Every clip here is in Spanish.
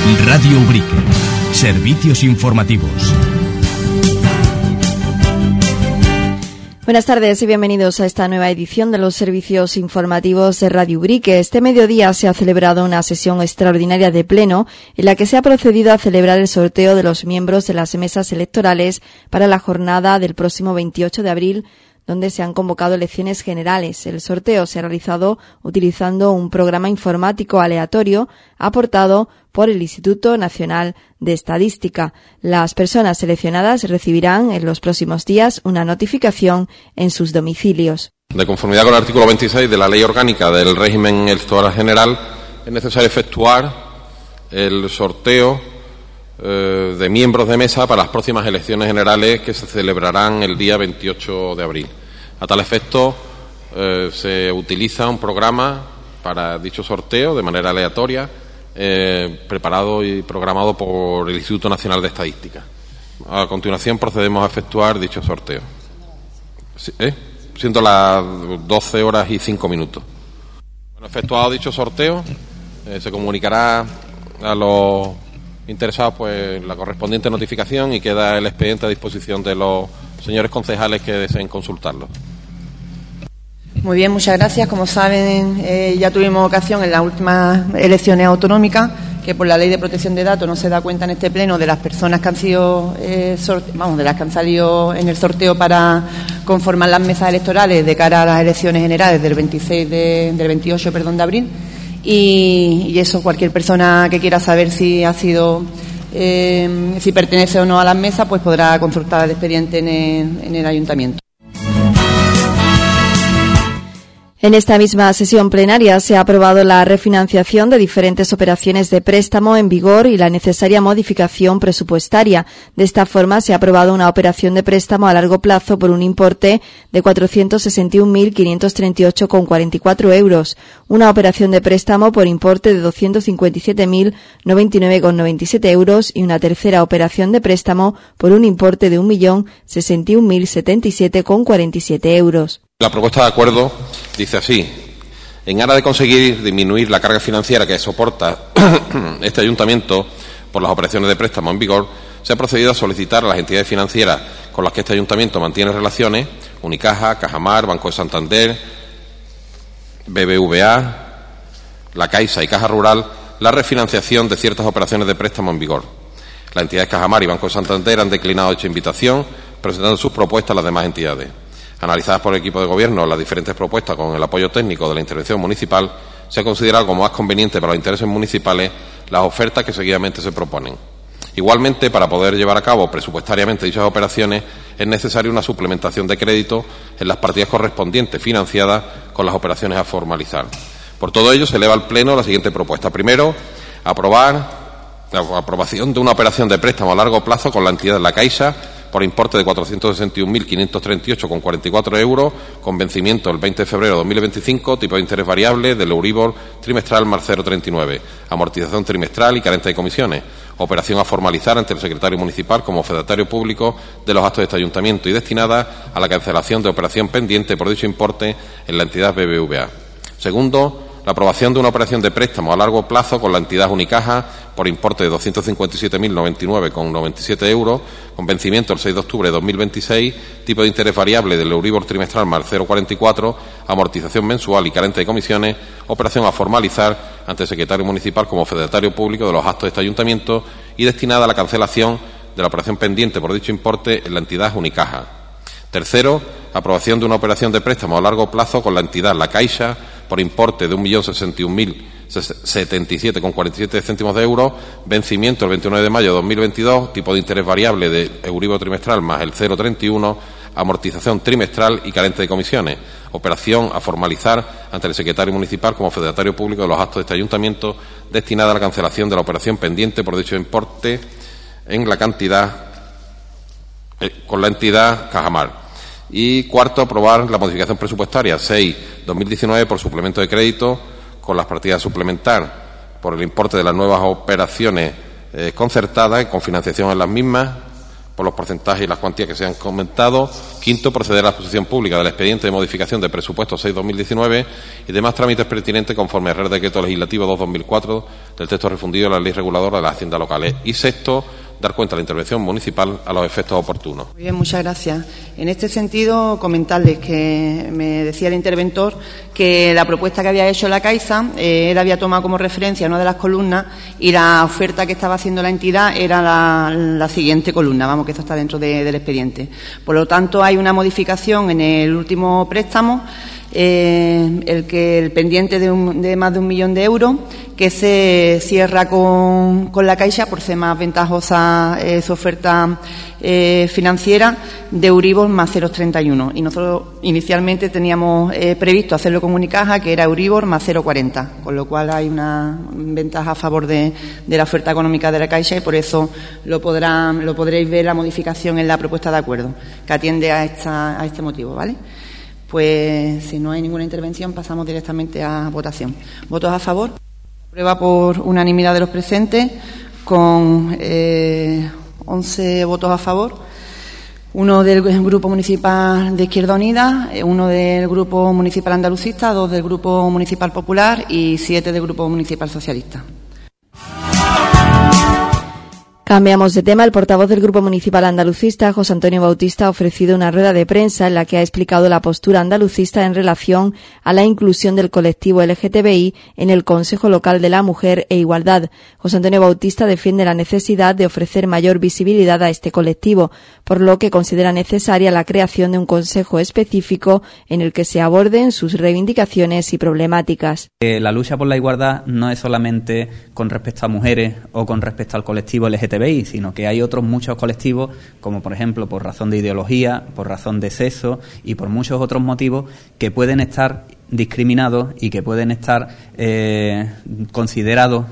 Radio Ubrique. Servicios informativos. Buenas tardes y bienvenidos a esta nueva edición de los servicios informativos de Radio Ubrique. Este mediodía se ha celebrado una sesión extraordinaria de pleno en la que se ha procedido a celebrar el sorteo de los miembros de las mesas electorales para la jornada del próximo 28 de abril, donde se han convocado elecciones generales. El sorteo se ha realizado utilizando un programa informático aleatorio aportado por el Instituto Nacional de Estadística. Las personas seleccionadas recibirán en los próximos días una notificación en sus domicilios. De conformidad con el artículo 26 de la Ley Orgánica del Régimen Electoral General, es necesario efectuar el sorteo de miembros de mesa para las próximas elecciones generales que se celebrarán el día 28 de abril. A tal efecto, se utiliza un programa para dicho sorteo de manera aleatoria, preparado y programado por el Instituto Nacional de Estadística. A continuación procedemos a efectuar dicho sorteo. Siendo las 12 horas y 5 minutos. Bueno, efectuado dicho sorteo, se comunicará a los interesados pues la correspondiente notificación y queda el expediente a disposición de los señores concejales que deseen consultarlo. Muy bien, muchas gracias. Como saben, ya tuvimos ocasión en las últimas elecciones autonómicas que por la Ley de Protección de Datos no se da cuenta en este pleno de las personas que han sido de las que han salido en el sorteo para conformar las mesas electorales de cara a las elecciones generales del 28 de abril. Y eso, cualquier persona que quiera saber si ha sido, si pertenece o no a las mesas, pues podrá consultar el expediente en el ayuntamiento. En esta misma sesión plenaria se ha aprobado la refinanciación de diferentes operaciones de préstamo en vigor y la necesaria modificación presupuestaria. De esta forma, se ha aprobado una operación de préstamo a largo plazo por un importe de 461.538,44 euros, una operación de préstamo por importe de 257.099,97 euros y una tercera operación de préstamo por un importe de 1.061.077,47 euros. La propuesta de acuerdo dice así: en aras de conseguir disminuir la carga financiera que soporta este ayuntamiento por las operaciones de préstamo en vigor, se ha procedido a solicitar a las entidades financieras con las que este ayuntamiento mantiene relaciones, Unicaja, Cajamar, Banco de Santander, BBVA, La Caixa y Caja Rural, la refinanciación de ciertas operaciones de préstamo en vigor. Las entidades Cajamar y Banco de Santander han declinado dicha invitación, presentando sus propuestas a las demás entidades. Analizadas por el equipo de gobierno las diferentes propuestas con el apoyo técnico de la intervención municipal, se ha considerado como más conveniente para los intereses municipales las ofertas que seguidamente se proponen. Igualmente, para poder llevar a cabo presupuestariamente dichas operaciones, es necesaria una suplementación de crédito en las partidas correspondientes financiadas con las operaciones a formalizar. Por todo ello, se eleva al Pleno la siguiente propuesta. Primero, aprobación de una operación de préstamo a largo plazo con la entidad La Caixa por importe de 461.538,44 euros, con vencimiento el 20 de febrero de 2025, tipo de interés variable del Euribor trimestral más 0,39, amortización trimestral y carente de comisiones, operación a formalizar ante el secretario municipal como fedatario público de los actos de este ayuntamiento y destinada a la cancelación de operación pendiente por dicho importe en la entidad BBVA. Segundo, la aprobación de una operación de préstamo a largo plazo con la entidad Unicaja por importe de 257.099,97 euros, con vencimiento el 6 de octubre de 2026, tipo de interés variable del Euribor trimestral más 0,44, amortización mensual y carente de comisiones, operación a formalizar ante el secretario municipal como fedatario público de los actos de este ayuntamiento y destinada a la cancelación de la operación pendiente por dicho importe en la entidad Unicaja. Tercero, aprobación de una operación de préstamo a largo plazo con la entidad La Caixa por importe de 1.061.077,47 céntimos de euros, vencimiento el 29 de mayo de 2022, tipo de interés variable de Euribor trimestral más el 0,31, amortización trimestral y carente de comisiones, operación a formalizar ante el secretario municipal como fedatario público de los actos de este ayuntamiento, destinada a la cancelación de la operación pendiente por dicho importe en la cantidad con la entidad Cajamar. Y cuarto, aprobar la modificación presupuestaria 6/2019 por suplemento de crédito con las partidas a suplementar por el importe de las nuevas operaciones concertadas y con financiación en las mismas por los porcentajes y las cuantías que se han comentado. Quinto, proceder a la exposición pública del expediente de modificación de presupuesto 6/2019 y demás trámites pertinentes conforme al Real Decreto Legislativo 2/2004 del texto refundido de la Ley Reguladora de las Haciendas Locales. Y sexto, dar cuenta de la intervención municipal a los efectos oportunos. Muy bien, muchas gracias. En este sentido, comentarles que me decía el interventor que la propuesta que había hecho la Caixa, él había tomado como referencia una de las columnas y la oferta que estaba haciendo la entidad era la siguiente columna, vamos, que esto está dentro del expediente. Por lo tanto, hay una modificación en el último préstamo, el pendiente de más de 1 millón de euros, que se cierra con la Caixa por ser más ventajosa su oferta financiera de Euribor más 0,31. Y nosotros inicialmente teníamos previsto hacerlo con Unicaja, que era Euribor más 0,40, con lo cual hay una ventaja a favor de la oferta económica de la Caixa y por eso lo podréis ver la modificación en la propuesta de acuerdo, que atiende a este motivo, ¿vale? Pues si no hay ninguna intervención pasamos directamente a votación. ¿Votos a favor? Aprueba por unanimidad de los presentes con 11 votos a favor, 1 del Grupo Municipal de Izquierda Unida, 1 del Grupo Municipal Andalucista, 2 del Grupo Municipal Popular y 7 del Grupo Municipal Socialista. Cambiamos de tema. El portavoz del Grupo Municipal Andalucista, José Antonio Bautista, ha ofrecido una rueda de prensa en la que ha explicado la postura andalucista en relación a la inclusión del colectivo LGTBI en el Consejo Local de la Mujer e Igualdad. José Antonio Bautista defiende la necesidad de ofrecer mayor visibilidad a este colectivo, por lo que considera necesaria la creación de un consejo específico en el que se aborden sus reivindicaciones y problemáticas. La lucha por la igualdad no es solamente con respecto a mujeres o con respecto al colectivo LGTBI, sino que hay otros muchos colectivos, como por ejemplo por razón de ideología, por razón de sexo y por muchos otros motivos que pueden estar discriminados y que pueden estar considerados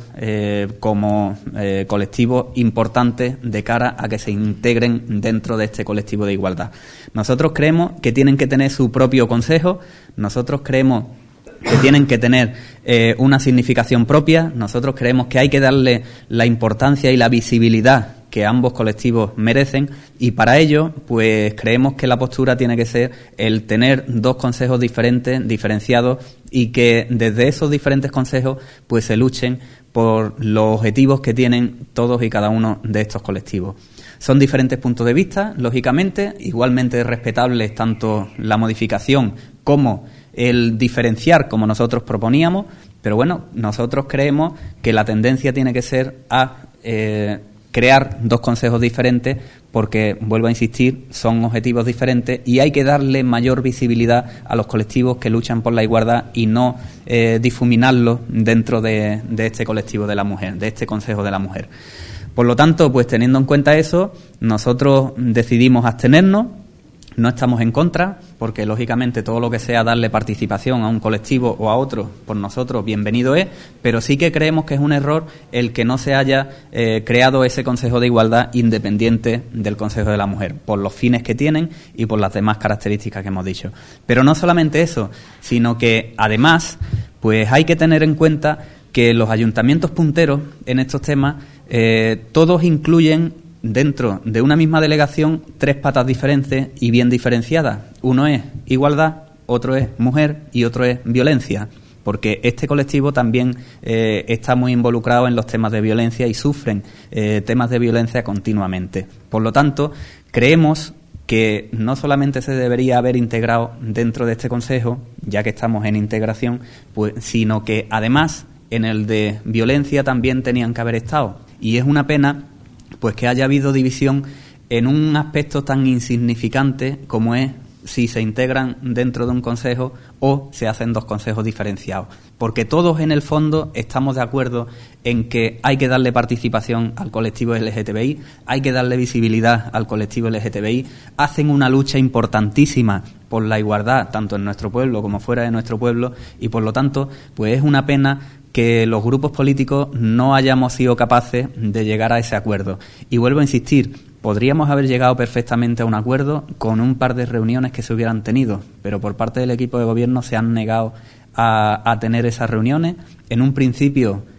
como colectivos importantes de cara a que se integren dentro de este colectivo de igualdad. Nosotros creemos que tienen que tener su propio consejo, nosotros creemos que tienen que tener una significación propia. Nosotros creemos que hay que darle la importancia y la visibilidad que ambos colectivos merecen y para ello pues creemos que la postura tiene que ser el tener 2 consejos diferentes, diferenciados y que desde esos diferentes consejos pues se luchen por los objetivos que tienen todos y cada uno de estos colectivos. Son diferentes puntos de vista, lógicamente, igualmente respetables tanto la modificación como el diferenciar como nosotros proponíamos, pero bueno, nosotros creemos que la tendencia tiene que ser a crear 2 consejos diferentes porque, vuelvo a insistir, son objetivos diferentes y hay que darle mayor visibilidad a los colectivos que luchan por la igualdad y no difuminarlos dentro de este colectivo de la mujer, de este Consejo de la Mujer. Por lo tanto, pues teniendo en cuenta eso, nosotros decidimos abstenernos. No estamos en contra, porque lógicamente todo lo que sea darle participación a un colectivo o a otro, por nosotros bienvenido es, pero sí que creemos que es un error el que no se haya creado ese Consejo de Igualdad independiente del Consejo de la Mujer, por los fines que tienen y por las demás características que hemos dicho. Pero no solamente eso, sino que además pues hay que tener en cuenta que los ayuntamientos punteros en estos temas todos incluyen dentro de una misma delegación 3 patas diferentes y bien diferenciadas. Uno es igualdad, otro es mujer y otro es violencia, porque este colectivo también está muy involucrado en los temas de violencia y sufren temas de violencia continuamente. Por lo tanto, creemos que no solamente se debería haber integrado dentro de este consejo, ya que estamos en integración, pues, sino que además en el de violencia también tenían que haber estado. Y es una pena pues que haya habido división en un aspecto tan insignificante como es si se integran dentro de un consejo o se hacen 2 consejos diferenciados. Porque todos en el fondo estamos de acuerdo en que hay que darle participación al colectivo LGTBI, hay que darle visibilidad al colectivo LGTBI, hacen una lucha importantísima por la igualdad tanto en nuestro pueblo como fuera de nuestro pueblo y por lo tanto pues es una pena que los grupos políticos no hayamos sido capaces de llegar a ese acuerdo. Y vuelvo a insistir, podríamos haber llegado perfectamente a un acuerdo con un par de reuniones que se hubieran tenido, pero por parte del equipo de gobierno se han negado a tener esas reuniones. En un principio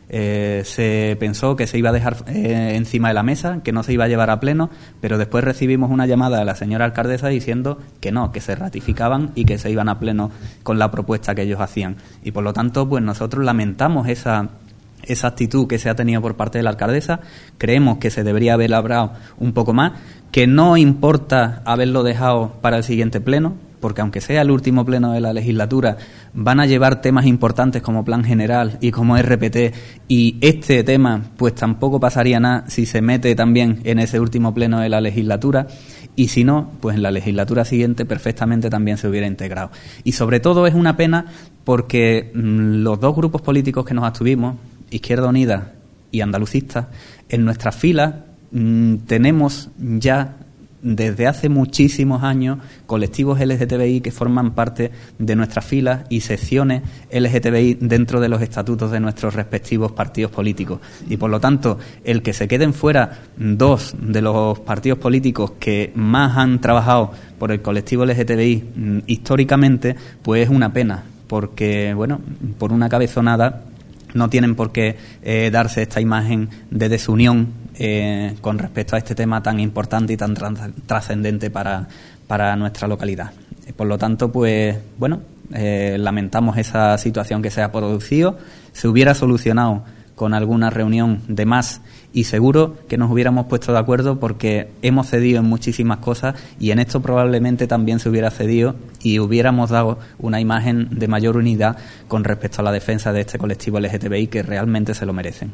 se pensó que se iba a dejar encima de la mesa, que no se iba a llevar a pleno, pero después recibimos una llamada de la señora alcaldesa diciendo que no, que se ratificaban y que se iban a pleno con la propuesta que ellos hacían. Y por lo tanto, pues nosotros lamentamos esa actitud que se ha tenido por parte de la alcaldesa. Creemos que se debería haber elaborado un poco más, que no importa haberlo dejado para el siguiente pleno, porque aunque sea el último pleno de la legislatura, van a llevar temas importantes como Plan General y como RPT, y este tema pues tampoco pasaría nada si se mete también en ese último pleno de la legislatura, y si no, pues en la legislatura siguiente perfectamente también se hubiera integrado. Y sobre todo es una pena porque los dos grupos políticos que nos abstuvimos, Izquierda Unida y Andalucistas, en nuestras filas tenemos ya desde hace muchísimos años colectivos LGTBI que forman parte de nuestras filas y secciones LGTBI dentro de los estatutos de nuestros respectivos partidos políticos. Y por lo tanto, el que se queden fuera dos de los partidos políticos que más han trabajado por el colectivo LGTBI históricamente, pues es una pena, porque, bueno, por una cabezonada no tienen por qué darse esta imagen de desunión con respecto a este tema tan importante y tan trascendente para nuestra localidad. Por lo tanto, pues, bueno, lamentamos esa situación que se ha producido. Se hubiera solucionado con alguna reunión de más y seguro que nos hubiéramos puesto de acuerdo, porque hemos cedido en muchísimas cosas y en esto probablemente también se hubiera cedido y hubiéramos dado una imagen de mayor unidad con respecto a la defensa de este colectivo LGTBI, que realmente se lo merecen.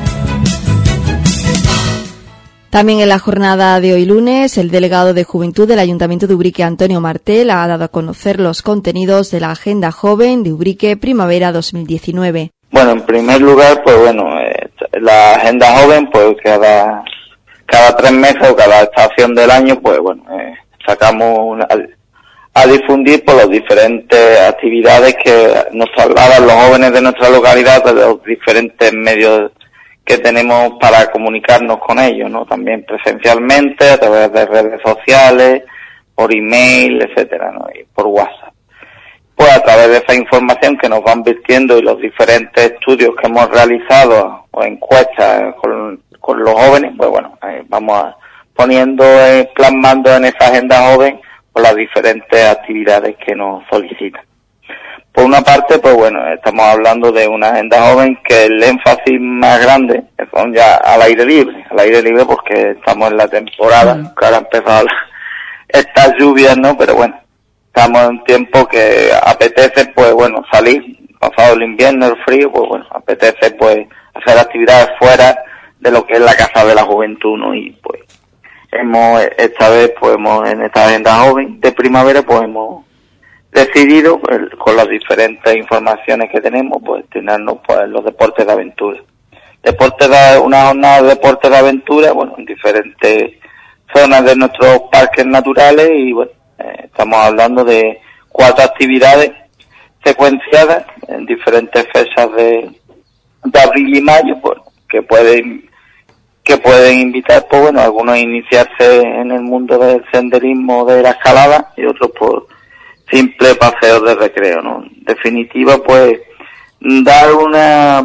También en la jornada de hoy lunes, el delegado de Juventud del Ayuntamiento de Ubrique, Antonio Martel, ha dado a conocer los contenidos de la Agenda Joven de Ubrique Primavera 2019. Bueno, en primer lugar, pues bueno, la Agenda Joven, pues cada 3 meses o cada estación del año, pues bueno, sacamos a difundir por las diferentes actividades que nos trasladan los jóvenes de nuestra localidad, de los diferentes medios que tenemos para comunicarnos con ellos, ¿no? También presencialmente, a través de redes sociales, por email, etcétera, ¿no? Y por WhatsApp. Pues a través de esa información que nos van virtiendo y los diferentes estudios que hemos realizado o encuestas con los jóvenes, pues bueno, vamos poniendo, plasmando en esa agenda joven por las diferentes actividades que nos solicitan. Por una parte, pues bueno, estamos hablando de una agenda joven que el énfasis más grande son ya al aire libre porque estamos en la temporada, que ahora han empezado estas lluvias, ¿no? Pero bueno, estamos en un tiempo que apetece, pues bueno, salir, pasado el invierno, el frío, pues bueno, apetece pues hacer actividades fuera de lo que es la Casa de la Juventud, ¿no? Y pues esta vez en esta agenda joven de primavera, pues hemos decidido, pues, con las diferentes informaciones que tenemos, pues destinarnos pues los deportes de aventura. Una jornada de deportes de aventura, bueno, en diferentes zonas de nuestros parques naturales y bueno, estamos hablando de 4 actividades secuenciadas en diferentes fechas de abril y mayo, pues, que pueden invitar, pues bueno, algunos a iniciarse en el mundo del senderismo, de la escalada, y otros por simple paseos de recreo, ¿no? En definitiva, pues dar una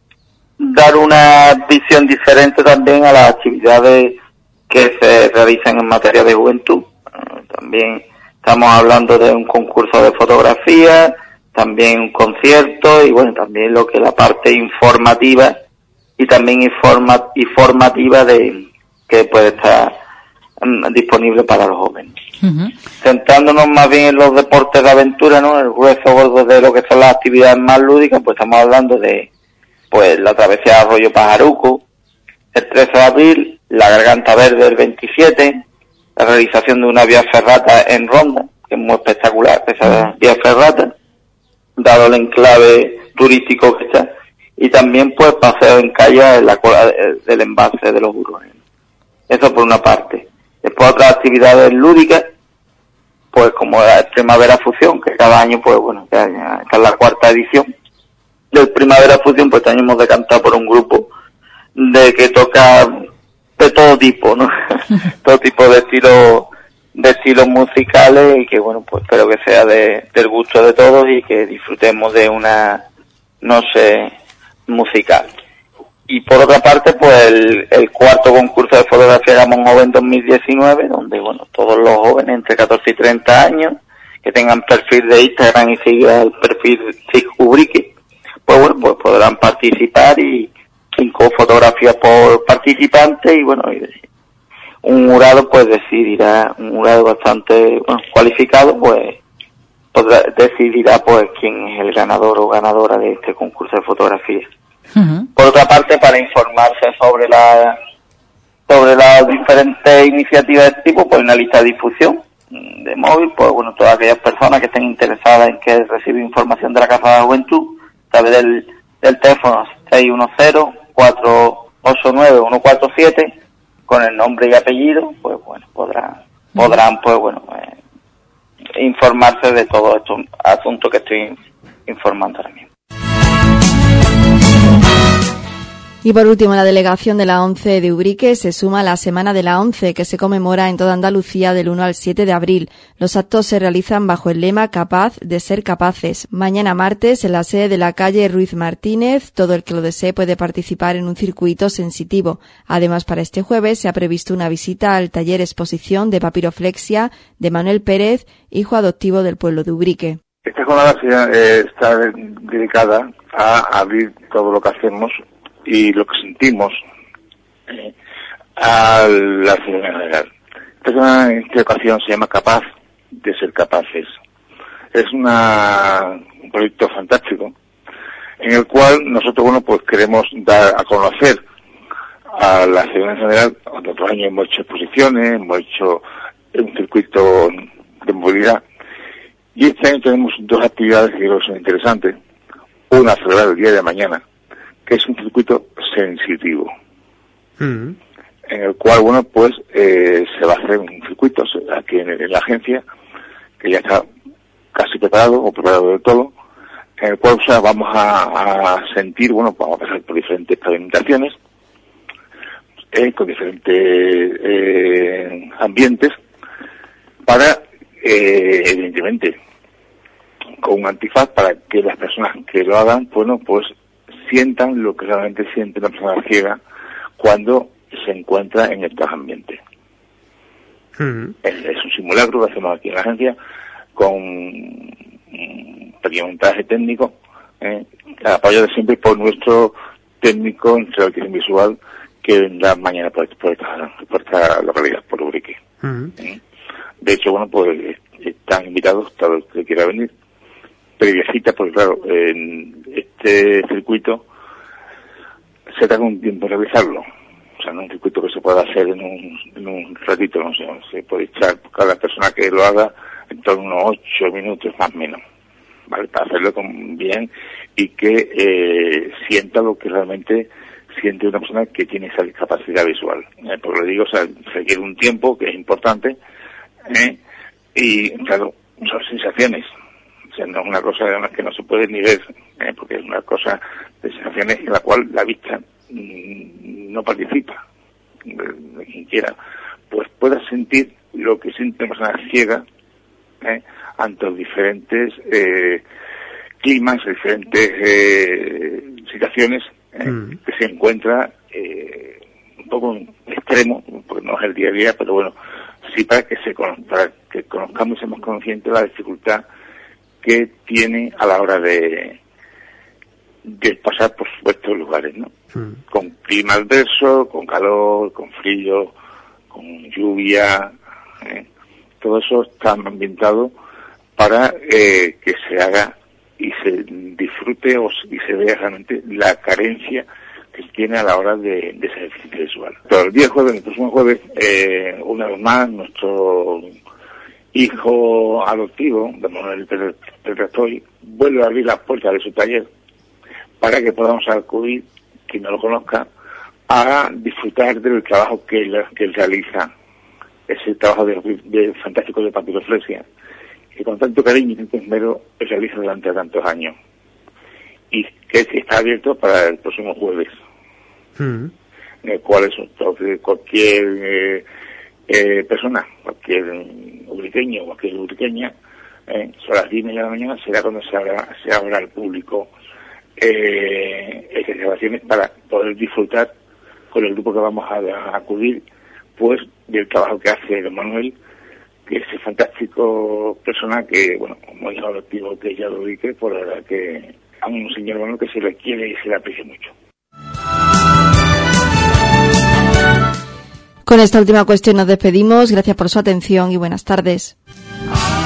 visión diferente también a las actividades que se realizan en materia de juventud. También estamos hablando de un concurso de fotografía, también un concierto y bueno, también lo que es la parte informativa y también informativa de que puede estar disponible para los jóvenes. Uh-huh. Centrándonos más bien en los deportes de aventura, ¿no? El grueso gordo de lo que son las actividades más lúdicas, pues estamos hablando de pues la travesía de Arroyo Pajaruco, el 13 de abril, la Garganta Verde el 27, la realización de una vía ferrata en Ronda, que es muy espectacular esa vía ferrata, dado el enclave turístico que está, y también pues paseo en kayak en la cola del embalse de los Hurones. Eso por una parte. Después otras actividades lúdicas, pues como la Primavera Fusión, que cada año, pues bueno, esta es la 4ª edición del Primavera Fusión, pues este año hemos decantado por un grupo de que toca de todo tipo, ¿no? Todo tipo de estilos musicales y que bueno, pues espero que sea del gusto de todos y que disfrutemos de una noche musical. Y por otra parte, pues el cuarto concurso de fotografía Gamón Joven 2019, donde, bueno, todos los jóvenes entre 14 y 30 años que tengan perfil de Instagram y sigan el perfil Ubrique, pues bueno, pues podrán participar, y 5 fotografías por participante, y bueno, un jurado pues decidirá, un jurado bastante cualificado, pues decidirá pues quién es el ganador o ganadora de este concurso de fotografía. Uh-huh. Por otra parte, para informarse sobre las diferentes iniciativas de este tipo, pues una lista de difusión de móvil, pues bueno, todas aquellas personas que estén interesadas en que reciba información de la Casa de la Juventud, a través del teléfono 610-489-147, con el nombre y apellido, pues bueno, podrán pues bueno, informarse de todos estos asuntos que estoy informando ahora mismo. Y por último, la delegación de la ONCE de Ubrique se suma a la Semana de la ONCE, que se conmemora en toda Andalucía del 1 al 7 de abril. Los actos se realizan bajo el lema Capaz de ser capaces. Mañana martes, en la sede de la calle Ruiz Martínez, todo el que lo desee puede participar en un circuito sensitivo. Además, para este jueves se ha previsto una visita al taller exposición de papiroflexia de Manuel Pérez, hijo adoptivo del pueblo de Ubrique. Esta jornada está dedicada a abrir todo lo que hacemos y lo que sentimos a la ciudadanía general. Esta ocasión se llama Capaz de ser capaces. Es un proyecto fantástico en el cual nosotros, bueno, pues queremos dar a conocer a la ciudadanía general. Otros años hemos hecho exposiciones, hemos hecho un circuito de movilidad, y este año tenemos 2 actividades que creo que son interesantes. Una, celebrar el día de mañana, que es un circuito sensitivo, en el cual, bueno, pues se va a hacer un circuito aquí en la agencia, que ya está casi preparado, o preparado del todo, en el cual, o sea, vamos a sentir, bueno, vamos a pasar por diferentes pavimentaciones, con diferentes ambientes, para, evidentemente, con un antifaz, para que las personas que lo hagan, bueno, pues sientan lo que realmente siente una persona ciega cuando se encuentra en estos ambientes. Uh-huh. Es un simulacro que hacemos aquí en la agencia con un pequeño montaje técnico, apoyado siempre por nuestro técnico en televisión visual, que vendrá mañana por esta localidad, por Ubrique. Uh-huh. De hecho, bueno, pues están invitados todo el que quiera venir. Previa cita, porque claro, en este circuito se tarda un tiempo en realizarlo. O sea, no es un circuito que se pueda hacer en un ratito, no sé, se puede echar cada persona que lo haga en torno a unos 8 minutos más o menos, ¿vale? Para hacerlo bien y que sienta lo que realmente siente una persona que tiene esa discapacidad visual. Porque le digo, o sea, requiere un tiempo que es importante, y claro, son sensaciones. O sea, no es una cosa además que no se puede ni ver, porque es una cosa de sensaciones en la cual la vista no participa. De quien quiera, pues pueda sentir lo que siente una persona ciega ante los diferentes climas, diferentes situaciones que se encuentra un poco extremo, porque no es el día a día, pero bueno, sí para que conozcamos y seamos conscientes de la dificultad que tiene a la hora de pasar por estos lugares, ¿no? Con clima adverso, con calor, con frío, con lluvia, todo eso está ambientado para que se haga y se disfrute y se vea realmente la carencia que tiene a la hora de ese ejercicio visual. Pero el día jueves, el próximo jueves, una vez más, nuestro hijo adoptivo, de Manuel Pérez Rastoy, vuelve a abrir las puertas de su taller para que podamos acudir, quien no lo conozca, a disfrutar del trabajo que él realiza, ese trabajo de fantástico de papiroflexia, que con tanto cariño y tanto esmero realiza durante tantos años, y que está abierto para el próximo jueves, en el cual cualquier persona, cualquier ubriqueño o cualquier ubriqueña, sobre las 10 de la mañana será cuando se abra al público estas grabaciones para poder disfrutar con el grupo que vamos a acudir, pues, del trabajo que hace don Manuel, que es ese fantástico persona que, bueno, como hijo adoptivo que ya lo ubique, por la verdad que a un señor bueno que se le quiere y se le aprecia mucho. Con esta última cuestión nos despedimos. Gracias por su atención y buenas tardes.